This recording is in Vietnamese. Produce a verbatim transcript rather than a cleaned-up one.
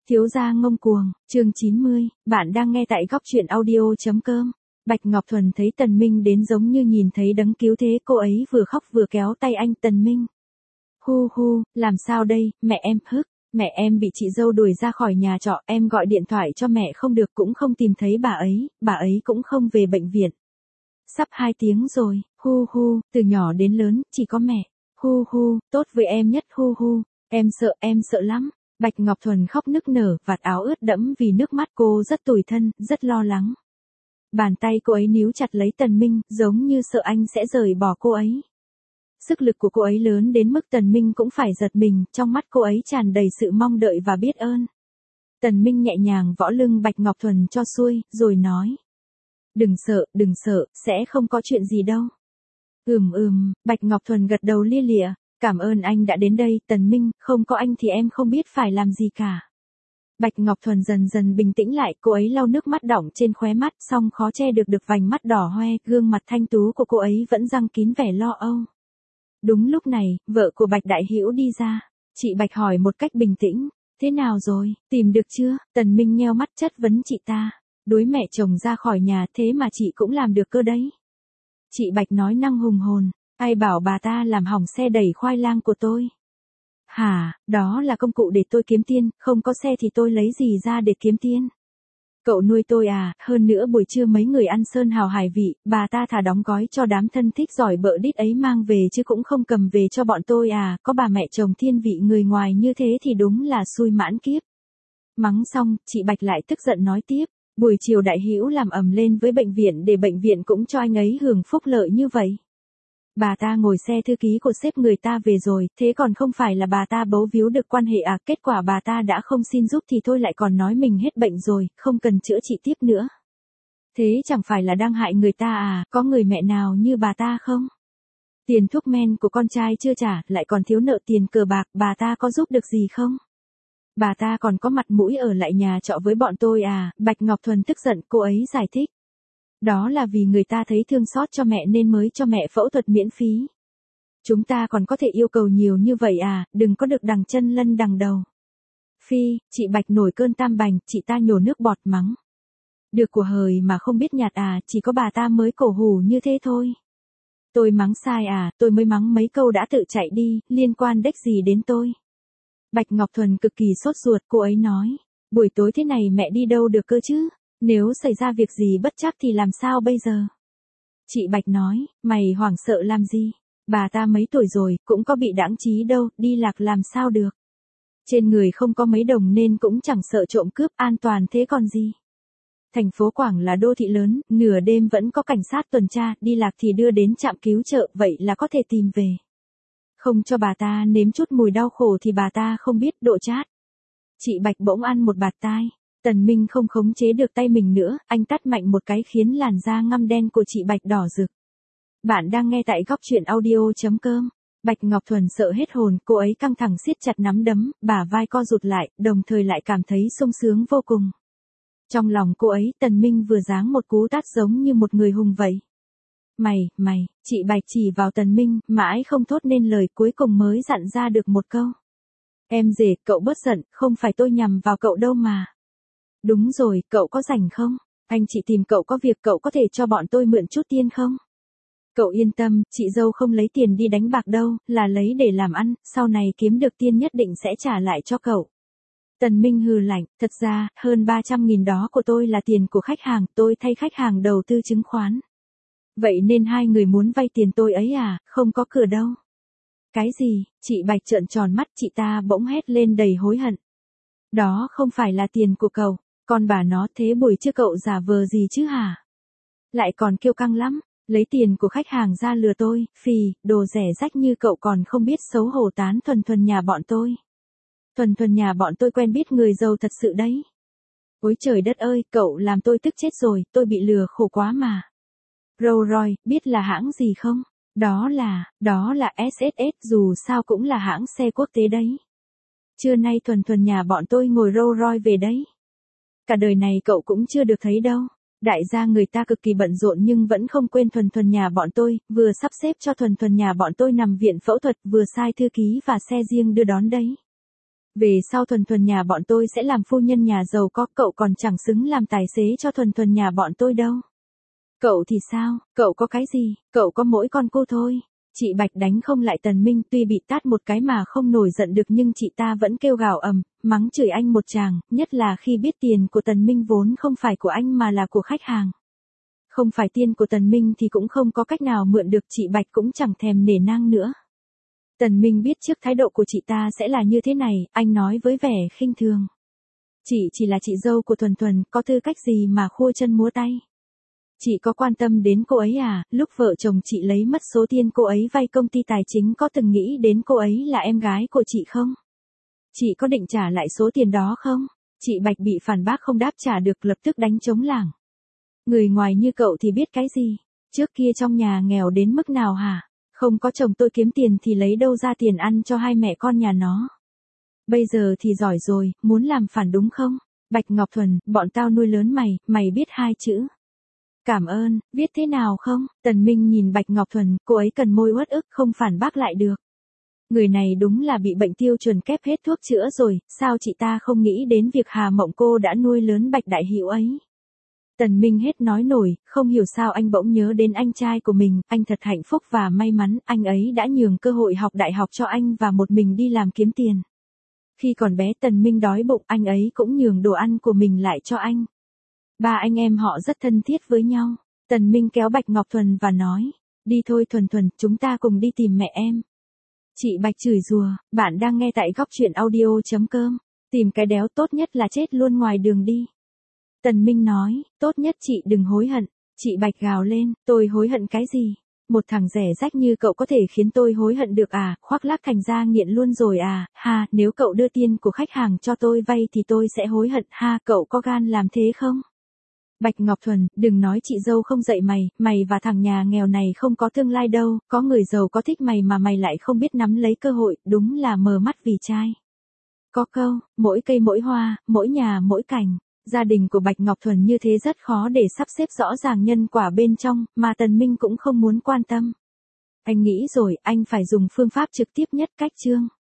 Thiếu gia ngông cuồng, chương chín mươi, bạn đang nghe tại góc truyện audio.com. Bạch Ngọc Thuần thấy Tần Minh đến giống như nhìn thấy đấng cứu thế, cô ấy vừa khóc vừa kéo tay anh. Tần Minh. Hu hu, làm sao đây, mẹ em hức, mẹ em bị chị dâu đuổi ra khỏi nhà trọ, em gọi điện thoại cho mẹ không được cũng không tìm thấy bà ấy, bà ấy cũng không về bệnh viện. Sắp hai tiếng rồi, hu hu, từ nhỏ đến lớn, chỉ có mẹ, hu hu, tốt với em nhất, hu hu, em sợ, em sợ lắm. Bạch Ngọc Thuần khóc nức nở, vạt áo ướt đẫm vì nước mắt, cô rất tủi thân, rất lo lắng. Bàn tay cô ấy níu chặt lấy Tần Minh, giống như sợ anh sẽ rời bỏ cô ấy. Sức lực của cô ấy lớn đến mức Tần Minh cũng phải giật mình, trong mắt cô ấy tràn đầy sự mong đợi và biết ơn. Tần Minh nhẹ nhàng võ lưng Bạch Ngọc Thuần cho xuôi, rồi nói. Đừng sợ, đừng sợ, sẽ không có chuyện gì đâu. Ừm ừm, Bạch Ngọc Thuần gật đầu lia lịa. Cảm ơn anh đã đến đây, Tần Minh, không có anh thì em không biết phải làm gì cả. Bạch Ngọc Thuần dần dần bình tĩnh lại, cô ấy lau nước mắt đọng trên khóe mắt, song khó che được được vành mắt đỏ hoe, gương mặt thanh tú của cô ấy vẫn răng kín vẻ lo âu. Đúng lúc này, vợ của Bạch Đại Hữu đi ra. Chị Bạch hỏi một cách bình tĩnh, thế nào rồi, tìm được chưa? Tần Minh nheo mắt chất vấn chị ta, đuổi mẹ chồng ra khỏi nhà thế mà chị cũng làm được cơ đấy. Chị Bạch nói năng hùng hồn. Ai bảo bà ta làm hỏng xe đẩy khoai lang của tôi? Hả, đó là công cụ để tôi kiếm tiền, không có xe thì tôi lấy gì ra để kiếm tiền? Cậu nuôi tôi à, hơn nữa buổi trưa mấy người ăn sơn hào hải vị, bà ta thà đóng gói cho đám thân thích giỏi bợ đít ấy mang về chứ cũng không cầm về cho bọn tôi à, có bà mẹ chồng thiên vị người ngoài như thế thì đúng là xui mãn kiếp. Mắng xong, chị Bạch lại tức giận nói tiếp, buổi chiều Đại Hữu làm ầm lên với bệnh viện để bệnh viện cũng cho anh ấy hưởng phúc lợi như vậy. Bà ta ngồi xe thư ký của sếp người ta về rồi, thế còn không phải là bà ta bấu víu được quan hệ à, kết quả bà ta đã không xin giúp thì thôi lại còn nói mình hết bệnh rồi, không cần chữa trị tiếp nữa. Thế chẳng phải là đang hại người ta à, có người mẹ nào như bà ta không? Tiền thuốc men của con trai chưa trả, lại còn thiếu nợ tiền cờ bạc, bà ta có giúp được gì không? Bà ta còn có mặt mũi ở lại nhà trọ với bọn tôi à, Bạch Ngọc Thuần tức giận, cô ấy giải thích. Đó là vì người ta thấy thương xót cho mẹ nên mới cho mẹ phẫu thuật miễn phí. Chúng ta còn có thể yêu cầu nhiều như vậy à, đừng có được đằng chân lân đằng đầu. Phi, chị Bạch nổi cơn tam bành, chị ta nhổ nước bọt mắng. Được của hời mà không biết nhạt à, chỉ có bà ta mới cổ hủ như thế thôi. Tôi mắng sai à, tôi mới mắng mấy câu đã tự chạy đi, liên quan đếch gì đến tôi. Bạch Ngọc Thuần cực kỳ sốt ruột, cô ấy nói. Buổi tối thế này mẹ đi đâu được cơ chứ? Nếu xảy ra việc gì bất trắc thì làm sao bây giờ? Chị Bạch nói, mày hoảng sợ làm gì? Bà ta mấy tuổi rồi, cũng có bị đãng trí đâu, đi lạc làm sao được? Trên người không có mấy đồng nên cũng chẳng sợ trộm cướp, an toàn thế còn gì? Thành phố Quảng là đô thị lớn, nửa đêm vẫn có cảnh sát tuần tra, đi lạc thì đưa đến trạm cứu trợ, vậy là có thể tìm về. Không cho bà ta nếm chút mùi đau khổ thì bà ta không biết độ chát. Chị Bạch bỗng ăn một bạt tai. Tần Minh không khống chế được tay mình nữa, anh tát mạnh một cái khiến làn da ngăm đen của chị Bạch đỏ rực. Bạn đang nghe tại góc truyện audio.com. Bạch Ngọc Thuần sợ hết hồn, cô ấy căng thẳng siết chặt nắm đấm, bả vai co rụt lại, đồng thời lại cảm thấy sung sướng vô cùng. Trong lòng cô ấy, Tần Minh vừa giáng một cú tát giống như một người hùng vậy. Mày, mày, chị Bạch chỉ vào Tần Minh, mãi không thốt nên lời, cuối cùng mới dặn ra được một câu. Em rể, cậu bớt giận, không phải tôi nhằm vào cậu đâu mà. Đúng rồi, cậu có rảnh không? Anh chị tìm cậu có việc, cậu có thể cho bọn tôi mượn chút tiền không? Cậu yên tâm, chị dâu không lấy tiền đi đánh bạc đâu, là lấy để làm ăn, sau này kiếm được tiền nhất định sẽ trả lại cho cậu. Tần Minh hừ lạnh, thật ra, hơn ba trăm nghìn đó của tôi là tiền của khách hàng, tôi thay khách hàng đầu tư chứng khoán. Vậy nên hai người muốn vay tiền tôi ấy à, không có cửa đâu. Cái gì? Chị Bạch trợn tròn mắt, chị ta bỗng hét lên đầy hối hận. Đó không phải là tiền của cậu. Con bà nó, thế buổi trưa cậu giả vờ gì chứ hả? Lại còn kiêu căng lắm, lấy tiền của khách hàng ra lừa tôi, phì, đồ rẻ rách như cậu còn không biết xấu hổ tán thuần thuần nhà bọn tôi. Thuần thuần nhà bọn tôi quen biết người giàu thật sự đấy. Ôi trời đất ơi, cậu làm tôi tức chết rồi, tôi bị lừa khổ quá mà. Rolls Royce, biết là hãng gì không? Đó là, đó là ét ét ét, dù sao cũng là hãng xe quốc tế đấy. Trưa nay thuần thuần nhà bọn tôi ngồi Rolls Royce về đấy. Cả đời này cậu cũng chưa được thấy đâu. Đại gia người ta cực kỳ bận rộn nhưng vẫn không quên thuần thuần nhà bọn tôi, vừa sắp xếp cho thuần thuần nhà bọn tôi nằm viện phẫu thuật, vừa sai thư ký và xe riêng đưa đón đấy. Về sau Thuần Thuần nhà bọn tôi sẽ làm phu nhân nhà giàu có, cậu còn chẳng xứng làm tài xế cho Thuần Thuần nhà bọn tôi đâu. Cậu thì sao, cậu có cái gì, cậu có mỗi con cô thôi. Chị Bạch đánh không lại Tần Minh, tuy bị tát một cái mà không nổi giận được nhưng chị ta vẫn kêu gào ầm, mắng chửi anh một tràng, nhất là khi biết tiền của Tần Minh vốn không phải của anh mà là của khách hàng. Không phải tiền của Tần Minh thì cũng không có cách nào mượn được, chị Bạch cũng chẳng thèm nể nang nữa. Tần Minh biết trước thái độ của chị ta sẽ là như thế này, anh nói với vẻ khinh thường. Chị chỉ là chị dâu của Thuần Thuần, có tư cách gì mà khua chân múa tay. Chị có quan tâm đến cô ấy à, lúc vợ chồng chị lấy mất số tiền cô ấy vay công ty tài chính có từng nghĩ đến cô ấy là em gái của chị không? Chị có định trả lại số tiền đó không? Chị Bạch bị phản bác không đáp trả được, lập tức đánh trống lảng. Người ngoài như cậu thì biết cái gì? Trước kia trong nhà nghèo đến mức nào hả? Không có chồng tôi kiếm tiền thì lấy đâu ra tiền ăn cho hai mẹ con nhà nó. Bây giờ thì giỏi rồi, muốn làm phản đúng không? Bạch Ngọc Thuần, bọn tao nuôi lớn mày, mày biết hai chữ. Cảm ơn, biết thế nào không? Tần Minh nhìn Bạch Ngọc Thuần, cô ấy cần môi uất ức không phản bác lại được. Người này đúng là bị bệnh tiêu chuẩn kép hết thuốc chữa rồi, sao chị ta không nghĩ đến việc Hà Mộng cô đã nuôi lớn Bạch Đại Hữu ấy. Tần Minh hết nói nổi, không hiểu sao anh bỗng nhớ đến anh trai của mình, anh thật hạnh phúc và may mắn, anh ấy đã nhường cơ hội học đại học cho anh và một mình đi làm kiếm tiền. Khi còn bé Tần Minh đói bụng, anh ấy cũng nhường đồ ăn của mình lại cho anh. Ba anh em họ rất thân thiết với nhau. Tần Minh kéo Bạch Ngọc Thuần và nói, đi thôi Thuần Thuần, chúng ta cùng đi tìm mẹ em. Chị Bạch chửi rủa, bạn đang nghe tại góc truyện audio chấm com, tìm cái đéo tốt nhất là chết luôn ngoài đường đi. Tần Minh nói, tốt nhất chị đừng hối hận. Chị Bạch gào lên, tôi hối hận cái gì? Một thằng rẻ rách như cậu có thể khiến tôi hối hận được à, khoác lác thành ra nghiện luôn rồi à, ha, nếu cậu đưa tiền của khách hàng cho tôi vay thì tôi sẽ hối hận, ha, cậu có gan làm thế không? Bạch Ngọc Thuần, đừng nói chị dâu không dạy mày, mày và thằng nhà nghèo này không có tương lai đâu, có người giàu có thích mày mà mày lại không biết nắm lấy cơ hội, đúng là mờ mắt vì trai. Có câu, mỗi cây mỗi hoa, mỗi nhà mỗi cảnh. Gia đình của Bạch Ngọc Thuần như thế rất khó để sắp xếp rõ ràng nhân quả bên trong, mà Tần Minh cũng không muốn quan tâm. Anh nghĩ rồi, anh phải dùng phương pháp trực tiếp nhất, cách chương.